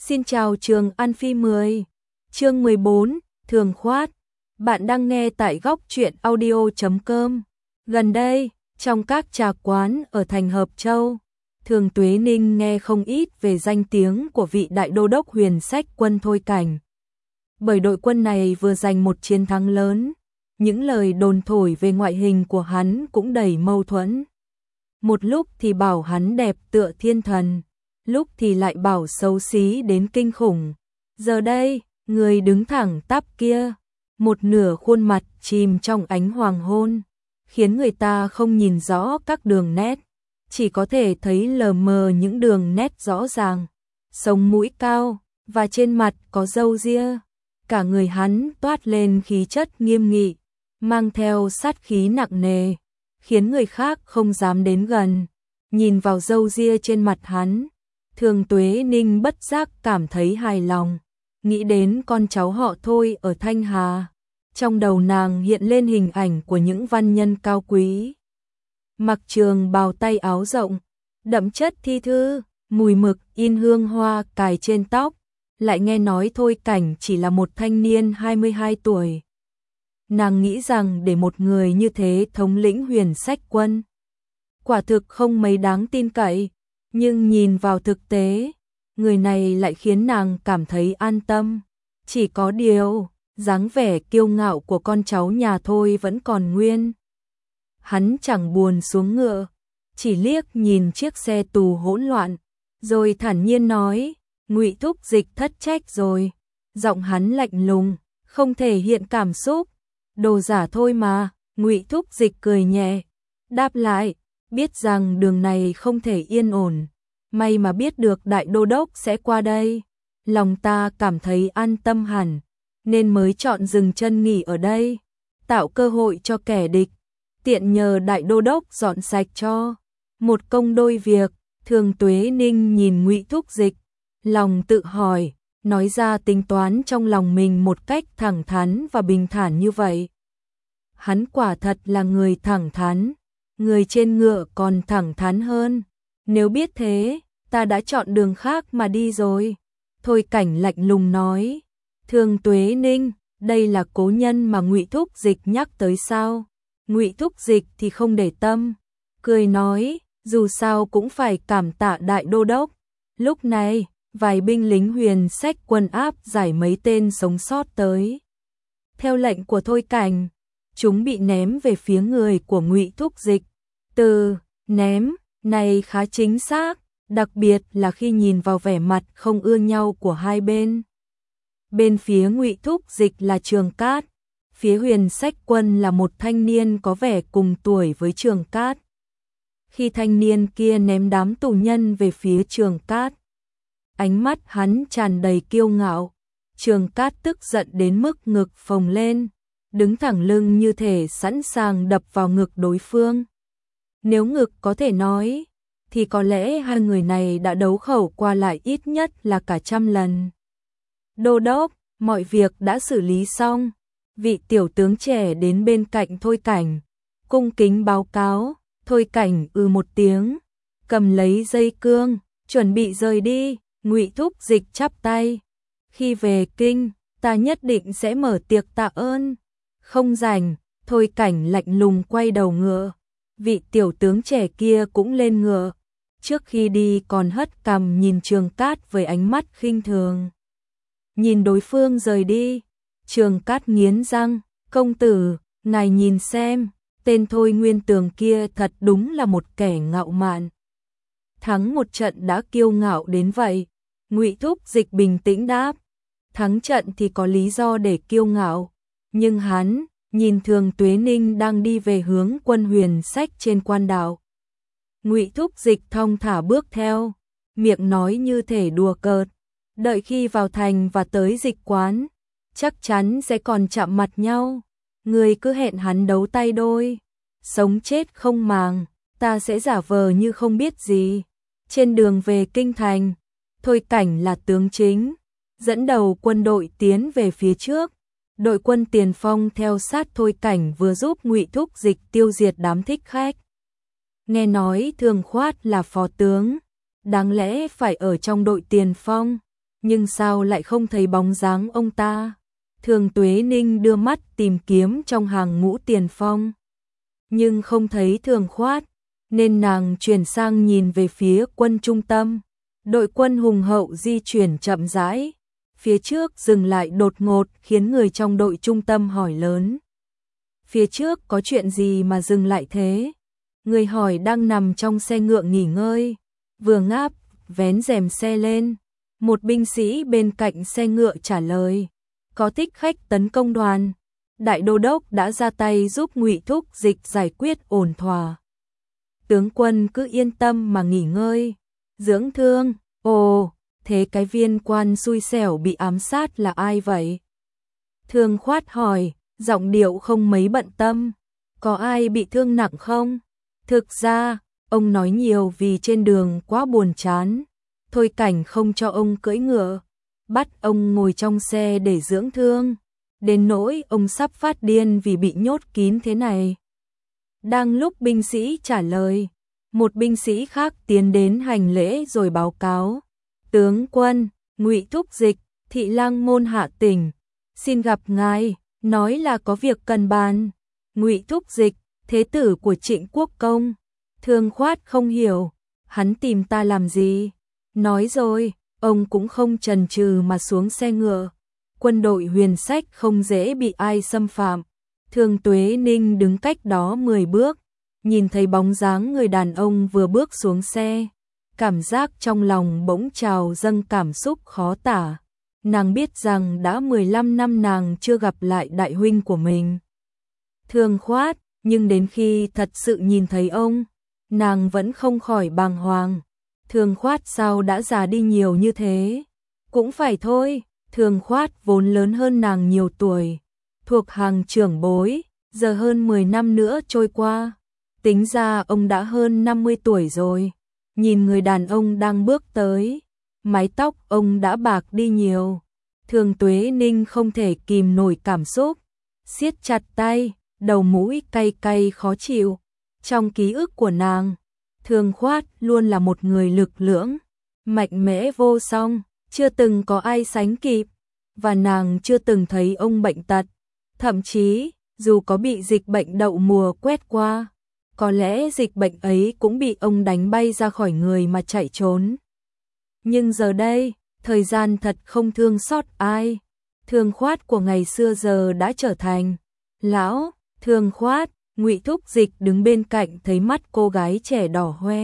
Xin chào Trường An Phi 10. Chương 14, Thường Khoát. Bạn đang nghe tại góc truyện audio.com. Gần đây, trong các trà quán ở thành Hợp Châu, Thường Tuế Ninh nghe không ít về danh tiếng của vị đại đô đốc Huyền Sách Quân Thôi Cảnh. Bởi đội quân này vừa giành một chiến thắng lớn, những lời đồn thổi về ngoại hình của hắn cũng đầy mâu thuẫn. Một lúc thì bảo hắn đẹp tựa thiên thần, lúc thì lại bảo xấu xí đến kinh khủng. Giờ đây, người đứng thẳng tắp kia, một nửa khuôn mặt chìm trong ánh hoàng hôn, khiến người ta không nhìn rõ các đường nét, chỉ có thể thấy lờ mờ những đường nét rõ ràng. Sống mũi cao, và trên mặt có râu ria. Cả người hắn toát lên khí chất nghiêm nghị, mang theo sát khí nặng nề, khiến người khác không dám đến gần. Nhìn vào râu ria trên mặt hắn, Thường Tuế Ninh bất giác cảm thấy hài lòng, nghĩ đến con cháu họ Thôi ở Thanh Hà. Trong đầu nàng hiện lên hình ảnh của những văn nhân cao quý, mặc trường bào tay áo rộng, đậm chất thi thư, mùi mực in hương hoa cài trên tóc. Lại nghe nói Thôi Cảnh chỉ là một thanh niên 22 tuổi. Nàng nghĩ rằng để một người như thế thống lĩnh Huyền Sách Quân, quả thực không mấy đáng tin cậy, nhưng nhìn vào thực tế, người này lại khiến nàng cảm thấy an tâm. Chỉ có điều, dáng vẻ kiêu ngạo của con cháu nhà Thôi vẫn còn nguyên. Hắn chẳng buồn xuống ngựa, chỉ liếc nhìn chiếc xe tù hỗn loạn, rồi thản nhiên nói: Ngụy Thúc Dịch thất trách rồi. Giọng hắn lạnh lùng, không thể hiện cảm xúc. Đồ giả thôi mà. Ngụy Thúc Dịch cười nhẹ, đáp lại: biết rằng đường này không thể yên ổn, may mà biết được đại đô đốc sẽ qua đây, lòng ta cảm thấy an tâm hẳn, nên mới chọn dừng chân nghỉ ở đây, tạo cơ hội cho kẻ địch, tiện nhờ đại đô đốc dọn sạch cho. Một công đôi việc. Thường Tuế Ninh nhìn Ngụy Thúc Dịch, lòng tự hỏi, nói ra tính toán trong lòng mình một cách thẳng thắn và bình thản như vậy. Hắn quả thật là người thẳng thắn, người trên ngựa còn thẳng thắn hơn. Nếu biết thế, ta đã chọn đường khác mà đi rồi. Thôi Cảnh lạnh lùng nói. Thường Tuế Ninh, đây là cố nhân mà Ngụy Thúc Dịch nhắc tới sao? Ngụy Thúc Dịch thì không để tâm, cười nói, dù sao cũng phải cảm tạ đại đô đốc. Lúc này, vài binh lính Huyền Sách Quân áp giải mấy tên sống sót tới. Theo lệnh của Thôi Cảnh, chúng bị ném về phía người của Ngụy Thúc Dịch. Từ ném này khá chính xác, đặc biệt là khi nhìn vào vẻ mặt không ưa nhau của hai bên. Bên phía Ngụy Thúc Dịch là Trường Cát, phía Huyền Sách Quân là một thanh niên có vẻ cùng tuổi với Trường Cát. Khi thanh niên kia ném đám tù nhân về phía Trường Cát, ánh mắt hắn tràn đầy kiêu ngạo. Trường Cát tức giận đến mức ngực phồng lên, đứng thẳng lưng như thể sẵn sàng đập vào ngực đối phương. Nếu ngực có thể nói, thì có lẽ hai người này đã đấu khẩu qua lại ít nhất là cả 100 lần. Đô đốc, mọi việc đã xử lý xong. Vị tiểu tướng trẻ đến bên cạnh Thôi Cảnh, cung kính báo cáo. Thôi Cảnh một tiếng, cầm lấy dây cương, chuẩn bị rời đi. Ngụy Thúc Dịch chắp tay. Khi về kinh, ta nhất định sẽ mở tiệc tạ ơn. Không rảnh. Thôi Cảnh lạnh lùng quay đầu ngựa. Vị tiểu tướng trẻ kia cũng lên ngựa. Trước khi đi còn hất cằm nhìn Trường Cát với ánh mắt khinh thường. Nhìn đối phương rời đi, Trường Cát nghiến răng, công tử, ngài nhìn xem, tên Thôi Nguyên Tường kia thật đúng là một kẻ ngạo mạn. Thắng một trận đã kiêu ngạo đến vậy. Ngụy Thúc Dịch bình tĩnh đáp, thắng trận thì có lý do để kiêu ngạo, nhưng hắn nhìn Thường Tuế Ninh đang đi về hướng quân Huyền Sách trên quan đạo. Ngụy Thúc Dịch thong thả bước theo, miệng nói như thể đùa cợt, đợi khi vào thành và tới dịch quán, chắc chắn sẽ còn chạm mặt nhau. Người cứ hẹn hắn đấu tay đôi, sống chết không màng, ta sẽ giả vờ như không biết gì. Trên đường về kinh thành, Thôi Cảnh là tướng chính, dẫn đầu quân đội tiến về phía trước. Đội quân tiền phong theo sát Thôi Cảnh vừa giúp Ngụy Thúc Dịch tiêu diệt đám thích khách. Nghe nói Thường Khoát là phó tướng, đáng lẽ phải ở trong đội tiền phong, nhưng sao lại không thấy bóng dáng ông ta? Thường Tuế Ninh đưa mắt tìm kiếm trong hàng ngũ tiền phong, nhưng không thấy Thường Khoát, nên nàng chuyển sang nhìn về phía quân trung tâm. Đội quân hùng hậu di chuyển chậm rãi, phía trước dừng lại đột ngột khiến người trong đội trung tâm hỏi lớn. Phía trước có chuyện gì mà dừng lại thế? Người hỏi đang nằm trong xe ngựa nghỉ ngơi, vừa ngáp, vén rèm xe lên. Một binh sĩ bên cạnh xe ngựa trả lời, có thích khách tấn công đoàn. Đại đô đốc đã ra tay giúp Ngụy Thúc Dịch giải quyết ổn thỏa. Tướng quân cứ yên tâm mà nghỉ ngơi, dưỡng thương. Ồ, thế cái viên quan xui xẻo bị ám sát là ai vậy? Thường Khoát hỏi, giọng điệu không mấy bận tâm. Có ai bị thương nặng không? Thực ra, ông nói nhiều vì trên đường quá buồn chán. Thôi Cảnh không cho ông cưỡi ngựa, bắt ông ngồi trong xe để dưỡng thương. Đến nỗi ông sắp phát điên vì bị nhốt kín thế này. Đang lúc binh sĩ trả lời, một binh sĩ khác tiến đến hành lễ rồi báo cáo. Tướng quân, Ngụy Thúc Dịch, Thị Lang môn hạ tỉnh, xin gặp ngài, nói là có việc cần bàn. Ngụy Thúc Dịch, thế tử của Trịnh Quốc Công. Thường Khoát không hiểu, hắn tìm ta làm gì? Nói rồi, ông cũng không chần chừ mà xuống xe ngựa. Quân đội Huyền Sách không dễ bị ai xâm phạm. Thường Tuế Ninh đứng cách đó 10 bước, nhìn thấy bóng dáng người đàn ông vừa bước xuống xe. Cảm giác trong lòng bỗng trào dâng cảm xúc khó tả. Nàng biết rằng đã 15 năm nàng chưa gặp lại đại huynh của mình, Thường Khoát, nhưng đến khi thật sự nhìn thấy ông, nàng vẫn không khỏi bàng hoàng. Thường Khoát sao đã già đi nhiều như thế? Cũng phải thôi, Thường Khoát vốn lớn hơn nàng nhiều tuổi, thuộc hàng trưởng bối, giờ hơn 10 năm nữa trôi qua, tính ra ông đã hơn 50 tuổi rồi. Nhìn người đàn ông đang bước tới, mái tóc ông đã bạc đi nhiều. Thường Tuế Ninh không thể kìm nổi cảm xúc, siết chặt tay, đầu mũi cay cay khó chịu. Trong ký ức của nàng, Thường Khoát luôn là một người lực lưỡng, mạnh mẽ vô song, chưa từng có ai sánh kịp, và nàng chưa từng thấy ông bệnh tật. Thậm chí, dù có bị dịch bệnh đậu mùa quét qua, có lẽ dịch bệnh ấy cũng bị ông đánh bay ra khỏi người mà chạy trốn. Nhưng giờ đây, thời gian thật không thương xót ai. Thường Khoát của ngày xưa giờ đã trở thành lão. Thường Khoát, Ngụy Thúc Dịch đứng bên cạnh thấy mắt cô gái trẻ đỏ hoe,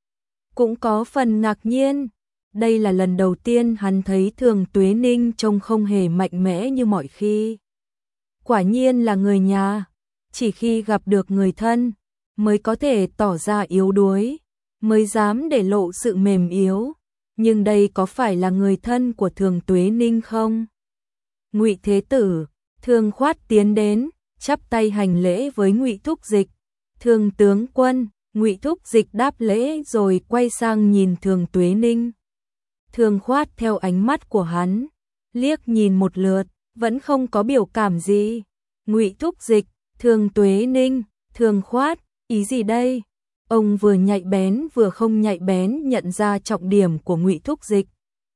cũng có phần ngạc nhiên. Đây là lần đầu tiên hắn thấy Thường Tuế Ninh trông không hề mạnh mẽ như mọi khi. Quả nhiên là người nhà, chỉ khi gặp được người thân mới có thể tỏ ra yếu đuối, mới dám để lộ sự mềm yếu. Nhưng đây có phải là người thân của Thường Tuế Ninh không? Ngụy Thế Tử, Thường Khoát tiến đến, chắp tay hành lễ với Ngụy Thúc Dịch. Thường tướng quân, Ngụy Thúc Dịch đáp lễ rồi quay sang nhìn Thường Tuế Ninh. Thường Khoát theo ánh mắt của hắn, liếc nhìn một lượt, vẫn không có biểu cảm gì. Ngụy Thúc Dịch, Thường Tuế Ninh, Thường Khoát, ý gì đây? Ông vừa nhạy bén vừa không nhạy bén nhận ra trọng điểm của Ngụy Thúc Dịch.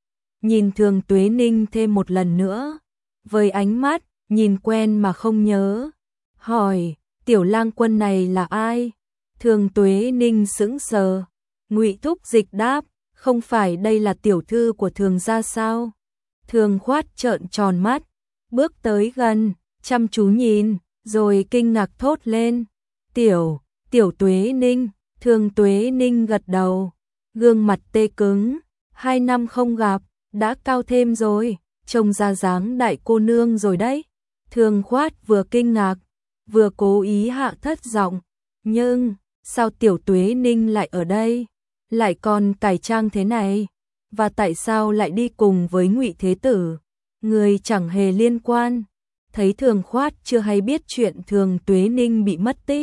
Nhìn Thường Tuế Ninh thêm một lần nữa, với ánh mắt nhìn quen mà không nhớ, hỏi, tiểu lang quân này là ai? Thường Tuế Ninh sững sờ. Ngụy Thúc Dịch đáp, không phải đây là tiểu thư của Thường gia sao? Thường Khoát trợn tròn mắt, bước tới gần, chăm chú nhìn, rồi kinh ngạc thốt lên, tiểu Tuế Ninh. Thường Tuế Ninh gật đầu, gương mặt tê cứng, 2 năm không gặp, đã cao thêm rồi, trông ra dáng đại cô nương rồi đấy. Thường Khoát vừa kinh ngạc, vừa cố ý hạ thấp giọng, nhưng sao tiểu Tuế Ninh lại ở đây, lại còn cải trang thế này, và tại sao lại đi cùng với Ngụy Thế Tử, người chẳng hề liên quan. Thấy Thường Khoát chưa hay biết chuyện Thường Tuế Ninh bị mất tích,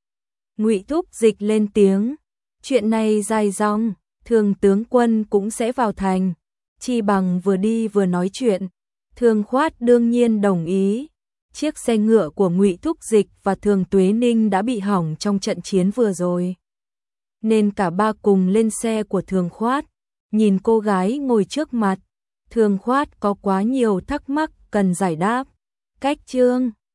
Ngụy Thúc Dịch lên tiếng, chuyện này dài dòng, Thường tướng quân cũng sẽ vào thành, chi bằng vừa đi vừa nói chuyện. Thường Khoát đương nhiên đồng ý. Chiếc xe ngựa của Ngụy Thúc Dịch và Thường Tuế Ninh đã bị hỏng trong trận chiến vừa rồi, nên cả ba cùng lên xe của Thường Khoát. Nhìn cô gái ngồi trước mặt, Thường Khoát có quá nhiều thắc mắc cần giải đáp. Cách chương